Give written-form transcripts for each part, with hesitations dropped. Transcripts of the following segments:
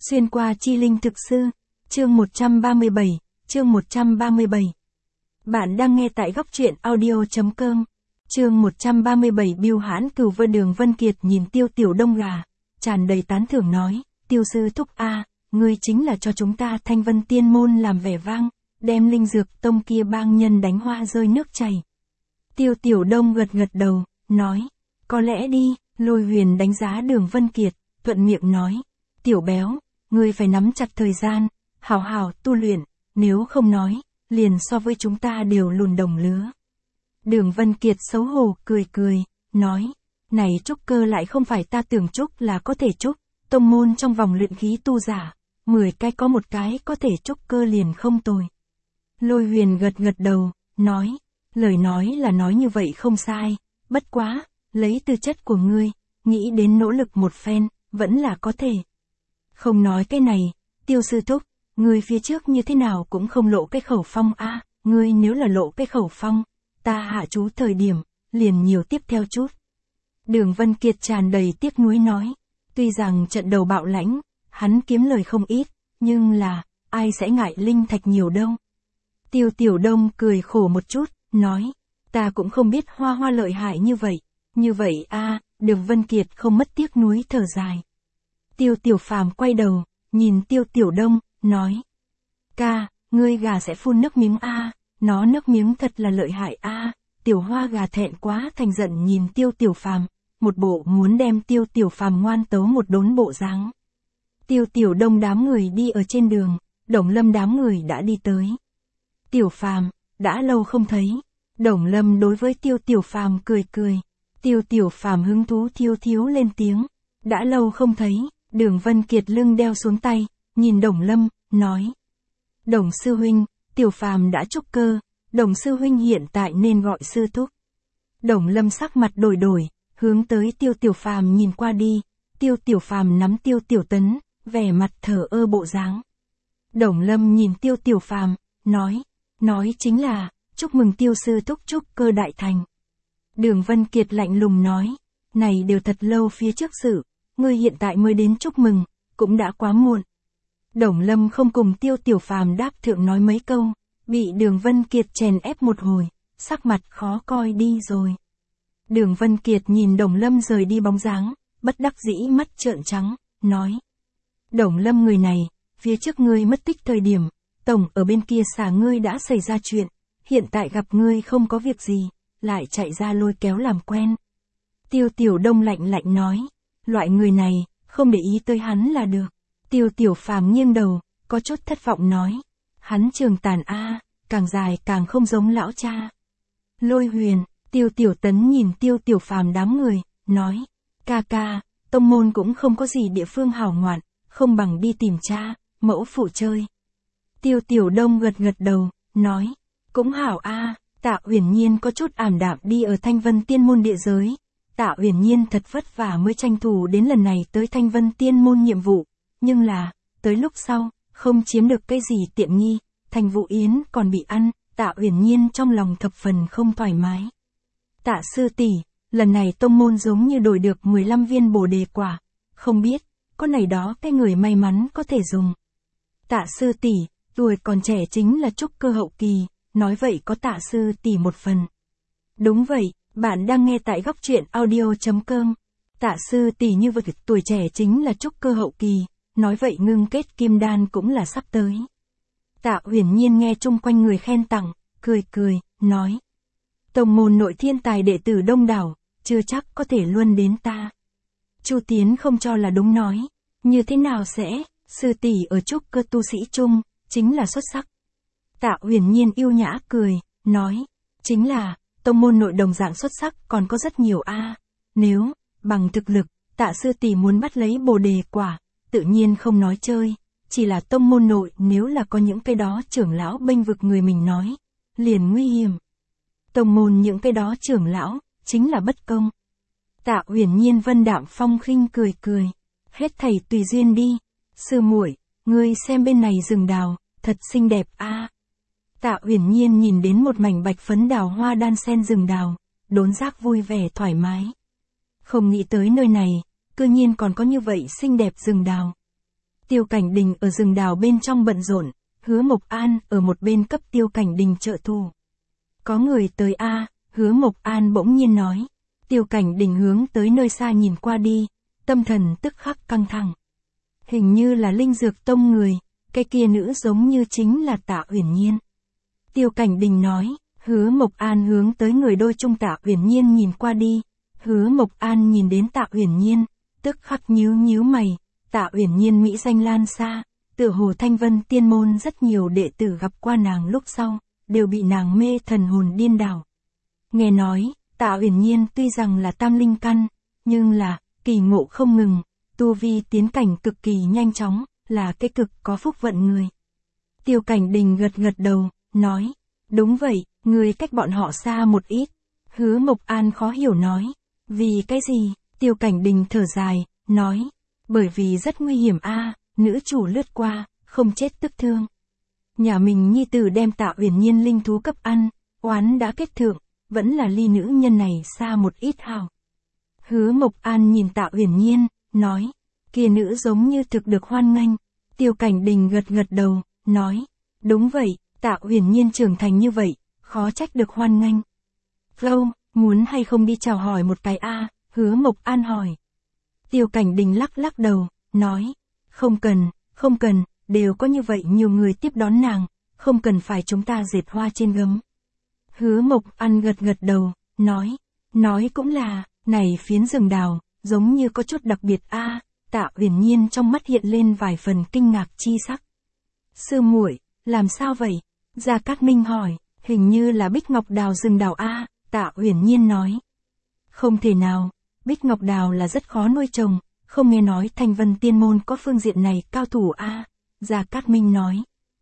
Xuyên qua chi linh thực sư, chương 137, chương 137. Bạn đang nghe tại góc truyện audio.com. Chương 137 Bưu Hãn Cửu Vơ. Đường Vân Kiệt nhìn Tiêu Tiểu Đông gà, tràn đầy tán thưởng nói, Tiêu sư thúc a, ngươi chính là cho chúng ta Thanh Vân Tiên môn làm vẻ vang, đem linh dược tông kia bang nhân đánh hoa rơi nước chảy. Tiêu Tiểu Đông gật gật đầu, nói, có lẽ đi. Lôi Huyền đánh giá Đường Vân Kiệt, thuận miệng nói, Tiểu béo, ngươi phải nắm chặt thời gian, hảo hảo tu luyện, nếu không nói, liền so với chúng ta đều lùn đồng lứa. Đường Vân Kiệt xấu hổ cười cười, nói, này trúc cơ lại không phải ta tưởng trúc là có thể trúc, tông môn trong vòng luyện khí tu giả, 10 cái có một cái có thể trúc cơ liền không tồi. Lôi Huyền gật gật đầu, nói, lời nói là nói như vậy không sai, bất quá, lấy tư chất của ngươi, nghĩ đến nỗ lực một phen, vẫn là có thể. Không nói cái này, Tiêu sư thúc, ngươi phía trước như thế nào cũng không lộ cái khẩu phong a, ngươi nếu là lộ cái khẩu phong, ta hạ chú thời điểm, liền nhiều tiếp theo chút. Đường Vân Kiệt tràn đầy tiếc nuối nói, tuy rằng trận đầu bạo lãnh, hắn kiếm lời không ít, nhưng là, ai sẽ ngại linh thạch nhiều đâu. Tiêu Tiểu Đông cười khổ một chút, nói, ta cũng không biết hoa lợi hại như vậy a. Đường Vân Kiệt không mất tiếc nuối thở dài. Tiêu Tiểu Phàm quay đầu, nhìn Tiêu Tiểu Đông, nói, ca, ngươi gà sẽ phun nước miếng a, nó nước miếng thật là lợi hại a. Tiểu Hoa gà thẹn quá thành giận nhìn Tiêu Tiểu Phàm, một bộ muốn đem Tiêu Tiểu Phàm ngoan tấu một đốn bộ dáng. Tiêu Tiểu Đông đám người đi ở trên đường, Đồng Lâm đám người đã đi tới. Tiểu Phàm, đã lâu không thấy. Đồng Lâm đối với Tiêu Tiểu Phàm cười cười. Tiêu Tiểu Phàm hứng thú thiếu lên tiếng. Đã lâu không thấy. Đường Vân Kiệt lưng đeo xuống tay, nhìn Đồng Lâm, nói. Đồng sư huynh, Tiểu Phàm đã trúc cơ, Đồng sư huynh hiện tại nên gọi sư thúc. Đồng Lâm sắc mặt đổi, hướng tới Tiêu Tiểu Phàm nhìn qua đi. Tiêu Tiểu Phàm nắm Tiêu Tiểu Tấn, vẻ mặt thờ ơ bộ dáng. Đồng Lâm nhìn Tiêu Tiểu Phàm, nói chính là, chúc mừng Tiêu sư thúc trúc cơ đại thành. Đường Vân Kiệt lạnh lùng nói, này đều thật lâu phía trước sự, ngươi hiện tại mới đến chúc mừng, cũng đã quá muộn. Đồng Lâm không cùng Tiêu Tiểu Phàm đáp thượng nói mấy câu, bị Đường Vân Kiệt chèn ép một hồi, sắc mặt khó coi đi rồi. Đường Vân Kiệt nhìn Đồng Lâm rời đi bóng dáng, bất đắc dĩ mắt trợn trắng, nói. Đồng Lâm người này, phía trước ngươi mất tích thời điểm, tổng ở bên kia xả ngươi đã xảy ra chuyện, hiện tại gặp ngươi không có việc gì, lại chạy ra lôi kéo làm quen. Tiêu Tiểu Đông lạnh nói, loại người này, không để ý tới hắn là được. Tiêu Tiểu Phàm nghiêng đầu, có chút thất vọng nói, hắn trường tàn a, càng dài càng không giống lão cha. Lôi Huyền, Tiêu Tiểu Tấn nhìn Tiêu Tiểu Phàm đám người, nói, ca, tông môn cũng không có gì địa phương hảo ngoạn, không bằng đi tìm cha, mẫu phụ chơi. Tiêu Tiểu Đông gật đầu, nói, cũng hảo a. Tạ Uyển Nhiên có chút ảm đạm đi ở Thanh Vân Tiên môn địa giới. Tạ Uyển Nhiên thật vất vả mới tranh thủ đến lần này tới Thanh Vân Tiên môn nhiệm vụ, nhưng là, tới lúc sau, không chiếm được cái gì tiện nghi, Thành Vũ Yến còn bị ăn, Tạ Uyển Nhiên trong lòng thập phần không thoải mái. Tạ sư tỷ, lần này tông môn giống như đổi được 15 viên bồ đề quả, không biết, có này đó cái người may mắn có thể dùng. Tạ sư tỷ, tuổi còn trẻ chính là trúc cơ hậu kỳ. Nói vậy có Tạ sư tỷ một phần. Đúng vậy, bạn đang nghe tại góc truyện audio.com. Tạ sư tỷ như vật tuổi trẻ chính là trúc cơ hậu kỳ, nói vậy ngưng kết kim đan cũng là sắp tới. Tạ Uyển Nhiên nghe chung quanh người khen tặng, cười, nói. Tông môn nội thiên tài đệ tử đông đảo, chưa chắc có thể luân đến ta. Chu Tiến không cho là đúng nói, như thế nào sẽ, sư tỷ ở trúc cơ tu sĩ chung, chính là xuất sắc. Tạ Uyển Nhiên yêu nhã cười, nói, chính là, tông môn nội đồng dạng xuất sắc còn có rất nhiều a. Nếu, bằng thực lực, Tạ sư tỷ muốn bắt lấy bồ đề quả, tự nhiên không nói chơi, chỉ là tông môn nội nếu là có những cái đó trưởng lão bênh vực người mình nói, liền nguy hiểm. Tông môn những cái đó trưởng lão, chính là bất công. Tạ Uyển Nhiên vân đạm phong khinh cười, hết thảy tùy duyên đi, sư muội, ngươi xem bên này rừng đào, thật xinh đẹp a. Tạ Uyển Nhiên nhìn đến một mảnh bạch phấn đào hoa đan xen rừng đào, đốn giác vui vẻ thoải mái. Không nghĩ tới nơi này, cư nhiên còn có như vậy xinh đẹp rừng đào. Tiêu Cảnh Đình ở rừng đào bên trong bận rộn, Hứa Mộc An ở một bên cấp Tiêu Cảnh Đình trợ thủ. Có người tới a, Hứa Mộc An bỗng nhiên nói. Tiêu Cảnh Đình hướng tới nơi xa nhìn qua đi, tâm thần tức khắc căng thẳng. Hình như là Linh Dược Tông người, cái kia nữ giống như chính là Tạ Uyển Nhiên. Tiêu Cảnh Đình nói, Hứa Mộc An hướng tới người đôi trung Tạ Uyển Nhiên nhìn qua đi. Hứa Mộc An nhìn đến Tạ Uyển Nhiên, tức khắc nhíu mày, Tạ Uyển Nhiên mỹ danh lan xa, tựa hồ Thanh Vân Tiên môn rất nhiều đệ tử gặp qua nàng lúc sau, đều bị nàng mê thần hồn điên đảo. Nghe nói, Tạ Uyển Nhiên tuy rằng là tam linh căn, nhưng là, kỳ ngộ không ngừng, tu vi tiến cảnh cực kỳ nhanh chóng, là cái cực có phúc vận người. Tiêu Cảnh Đình gật đầu, nói, đúng vậy, người cách bọn họ xa một ít. Hứa Mộc An khó hiểu nói, vì cái gì? Tiêu Cảnh Đình thở dài, nói, bởi vì rất nguy hiểm a, nữ chủ lướt qua, không chết tức thương. Nhà mình nhi tử đem Tạ Uyển Nhiên linh thú cấp ăn, oán đã kết thượng, vẫn là ly nữ nhân này xa một ít hào. Hứa Mộc An nhìn Tạ Uyển Nhiên, nói, kia nữ giống như thực được hoan nghênh. Tiêu Cảnh Đình gật đầu, nói, đúng vậy, Tạ Uyển Nhiên trưởng thành như vậy, khó trách được hoan nghênh. Flow, muốn hay không đi chào hỏi một cái a? Hứa Mộc An hỏi. Tiêu Cảnh Đình lắc đầu, nói, không cần, đều có như vậy nhiều người tiếp đón nàng, không cần phải chúng ta dệt hoa trên gấm. Hứa Mộc An gật đầu, nói cũng là, này phiến rừng đào, giống như có chút đặc biệt a. Tạ Uyển Nhiên trong mắt hiện lên vài phần kinh ngạc chi sắc. Sư muội, làm sao vậy? Gia Cát Minh hỏi, hình như là bích ngọc đào rừng đào a. Tạ Uyển Nhiên nói. Không thể nào, bích ngọc đào là rất khó nuôi trồng, không nghe nói Thanh Vân Tiên môn có phương diện này cao thủ a. Gia Cát Minh nói.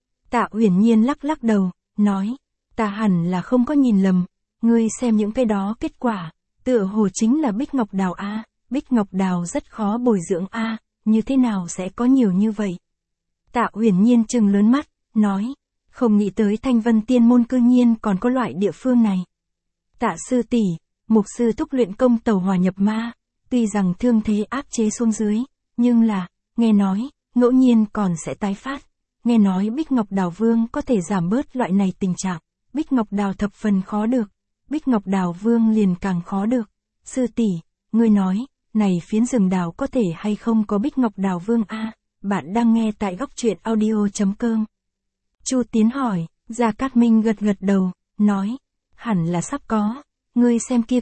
Tạ Uyển Nhiên lắc đầu, nói, ta hẳn là không có nhìn lầm, ngươi xem những cái đó kết quả, tựa hồ chính là bích ngọc đào a. Bích ngọc đào rất khó bồi dưỡng a, như thế nào sẽ có nhiều như vậy? Tạ Uyển Nhiên trừng lớn mắt, nói, không nghĩ tới Thanh Vân Tiên môn cư nhiên còn có loại địa phương này. Tạ sư tỷ, mục sư thúc luyện công tẩu hỏa nhập ma, tuy rằng thương thế áp chế xuống dưới, nhưng là, nghe nói, ngẫu nhiên còn sẽ tái phát. Nghe nói Bích Ngọc Đào Vương có thể giảm bớt loại này tình trạng, Bích Ngọc Đào thập phần khó được, Bích Ngọc Đào Vương liền càng khó được. Sư tỷ, ngươi nói, này phiến rừng đào có thể hay không có Bích Ngọc Đào Vương a? Bạn đang nghe tại góc truyện audio.com. Chu Tiến hỏi, Gia Cát Minh gật đầu, nói, hẳn là sắp có, ngươi xem kia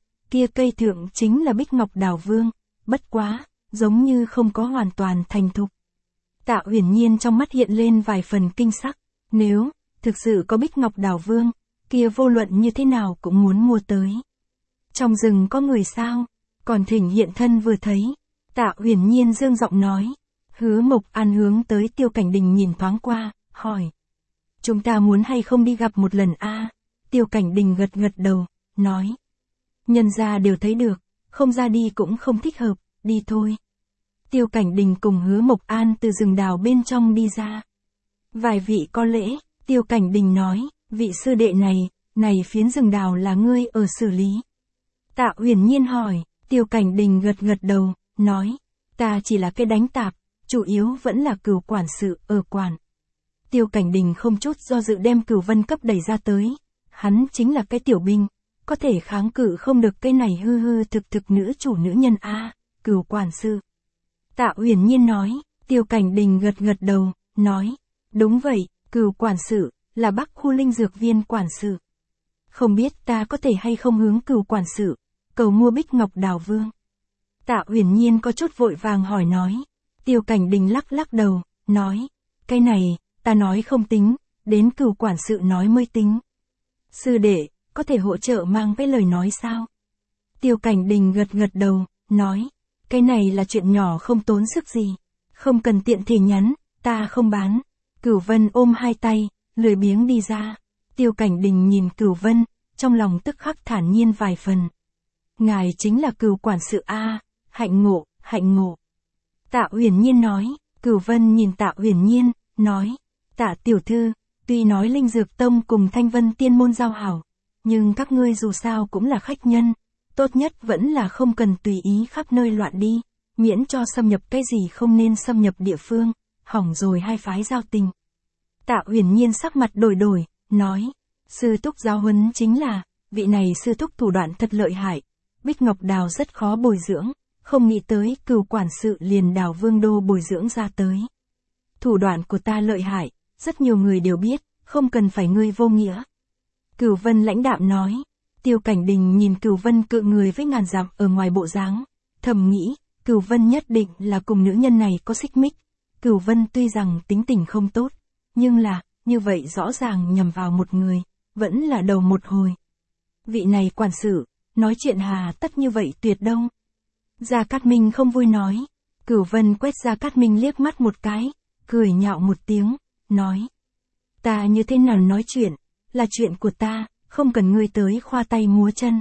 cây thượng chính là Bích Ngọc Đào Vương, bất quá, giống như không có hoàn toàn thành thục. Tạ Uyển Nhiên trong mắt hiện lên vài phần kinh sắc, nếu thực sự có Bích Ngọc Đào Vương, kia vô luận như thế nào cũng muốn mua tới. Trong rừng có người sao? Còn thỉnh hiện thân vừa thấy. Tạ Uyển Nhiên dương giọng nói. Hứa Mộc An hướng tới Tiêu Cảnh Đình nhìn thoáng qua, hỏi. Chúng ta muốn hay không đi gặp một lần a? Tiêu Cảnh Đình gật đầu, nói. Nhân gia đều thấy được, không ra đi cũng không thích hợp, đi thôi. Tiêu Cảnh Đình cùng Hứa Mộc An từ rừng đào bên trong đi ra. Vài vị có lễ, Tiêu Cảnh Đình nói, vị sư đệ này phiến rừng đào là ngươi ở xử lý. Tạ Uyển Nhiên hỏi, Tiêu Cảnh Đình gật đầu, nói, ta chỉ là cái đánh tạp, chủ yếu vẫn là Cửu quản sự ở quản. Tiêu Cảnh Đình không chút do dự đem Cửu Vân cấp đẩy ra tới, hắn chính là cái tiểu binh, có thể kháng cự không được cái này hư thực nữ chủ nữ nhân a, Cửu quản sự. Tạ Uyển Nhiên nói, Tiêu Cảnh Đình gật đầu, nói, đúng vậy, Cửu quản sự, là Bắc khu linh dược viên quản sự. Không biết ta có thể hay không hướng Cửu quản sự, cầu mua Bích Ngọc Đào Vương. Tạ Uyển Nhiên có chút vội vàng hỏi nói. Tiêu Cảnh Đình lắc đầu, nói, cái này, ta nói không tính, đến Cửu quản sự nói mới tính. Sư đệ, có thể hỗ trợ mang cái lời nói sao? Tiêu Cảnh Đình gật đầu, nói, cái này là chuyện nhỏ không tốn sức gì, không cần tiện thể nhắn, ta không bán. Cửu Vân ôm hai tay, lười biếng đi ra. Tiêu Cảnh Đình nhìn Cửu Vân, trong lòng tức khắc thản nhiên vài phần. Ngài chính là Cửu quản sự a, hạnh ngộ. Tạ Uyển Nhiên nói, Cửu Vân nhìn Tạ Uyển Nhiên, nói, Tạ tiểu thư, tuy nói Linh Dược Tông cùng Thanh Vân Tiên môn giao hảo, nhưng các ngươi dù sao cũng là khách nhân, tốt nhất vẫn là không cần tùy ý khắp nơi loạn đi, miễn cho xâm nhập cái gì không nên xâm nhập địa phương, hỏng rồi hai phái giao tình. Tạ Uyển Nhiên sắc mặt đổi đổi, nói, sư thúc giáo huấn chính là, vị này sư thúc thủ đoạn thật lợi hại, Bích Ngọc Đào rất khó bồi dưỡng, không nghĩ tới Cửu quản sự liền đào Vương Đô bồi dưỡng ra tới. Thủ đoạn của ta lợi hại, rất nhiều người đều biết, không cần phải ngươi vô nghĩa. Cửu Vân lãnh đạm nói. Tiêu Cảnh Đình nhìn Cửu Vân cự người với ngàn dặm ở ngoài bộ dáng, thầm nghĩ, Cửu Vân nhất định là cùng nữ nhân này có xích mích. Cửu Vân tuy rằng tính tình không tốt, nhưng là, như vậy rõ ràng nhằm vào một người, vẫn là đầu một hồi. Vị này quản sự, nói chuyện hà tất như vậy tuyệt đông. Gia Cát Minh không vui nói. Cửu Vân quét Gia Cát Minh liếc mắt một cái, cười nhạo một tiếng, nói. Ta như thế nào nói chuyện, là chuyện của ta, không cần ngươi tới khoa tay múa chân.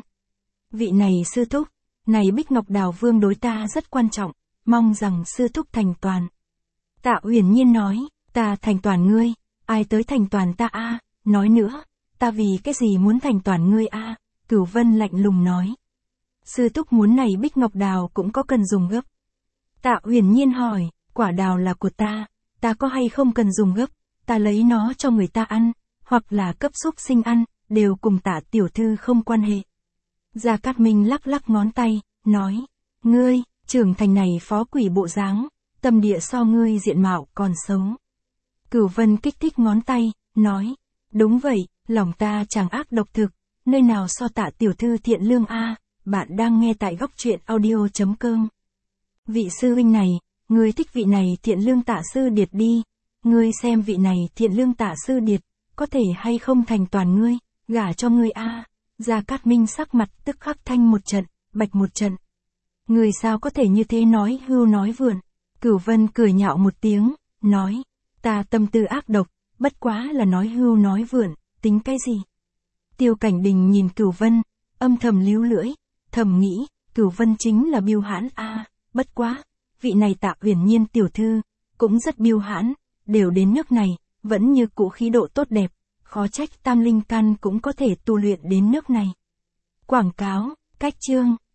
Vị này sư thúc, này Bích Ngọc Đào Vương đối ta rất quan trọng, mong rằng sư thúc thành toàn. Tạ Uyển Nhiên nói, ta thành toàn ngươi, ai tới thành toàn ta a? Nói nữa, ta vì cái gì muốn thành toàn ngươi a? Cửu Vân lạnh lùng nói. Sư thúc muốn này Bích Ngọc Đào cũng có cần dùng gấp. Tạ Uyển Nhiên hỏi, quả đào là của ta có hay không cần dùng gấp, ta lấy nó cho người ta ăn, hoặc là cấp xúc sinh ăn, đều cùng Tạ tiểu thư không quan hệ. Gia Cát Minh lắc lắc ngón tay, nói, ngươi, trưởng thành này phó quỷ bộ dáng, tâm địa so ngươi diện mạo còn xấu. Cửu Vân kích thích ngón tay, nói, đúng vậy, lòng ta chẳng ác độc thực, nơi nào so Tạ tiểu thư thiện lương a? Bạn đang nghe tại góc truyện audio.com. Vị sư huynh này, ngươi thích vị này thiện lương Tạ sư điệt đi, ngươi xem vị này thiện lương Tạ sư điệt, có thể hay không thành toàn ngươi, gả cho ngươi a? Gia Cát Minh sắc mặt tức khắc thanh một trận, bạch một trận. Ngươi sao có thể như thế nói hưu nói vượn? Cửu Vân cười nhạo một tiếng, nói, ta tâm tư ác độc, bất quá là nói hưu nói vượn, tính cái gì? Tiêu Cảnh Đình nhìn Cửu Vân, âm thầm líu lưỡi, thầm nghĩ, Cửu Vân chính là biêu hãn a, bất quá, vị này Tạ Uyển Nhiên tiểu thư, cũng rất biêu hãn, đều đến nước này, vẫn như cũ khí độ tốt đẹp, khó trách Tam Linh Căn cũng có thể tu luyện đến nước này. Quảng cáo, cách chương.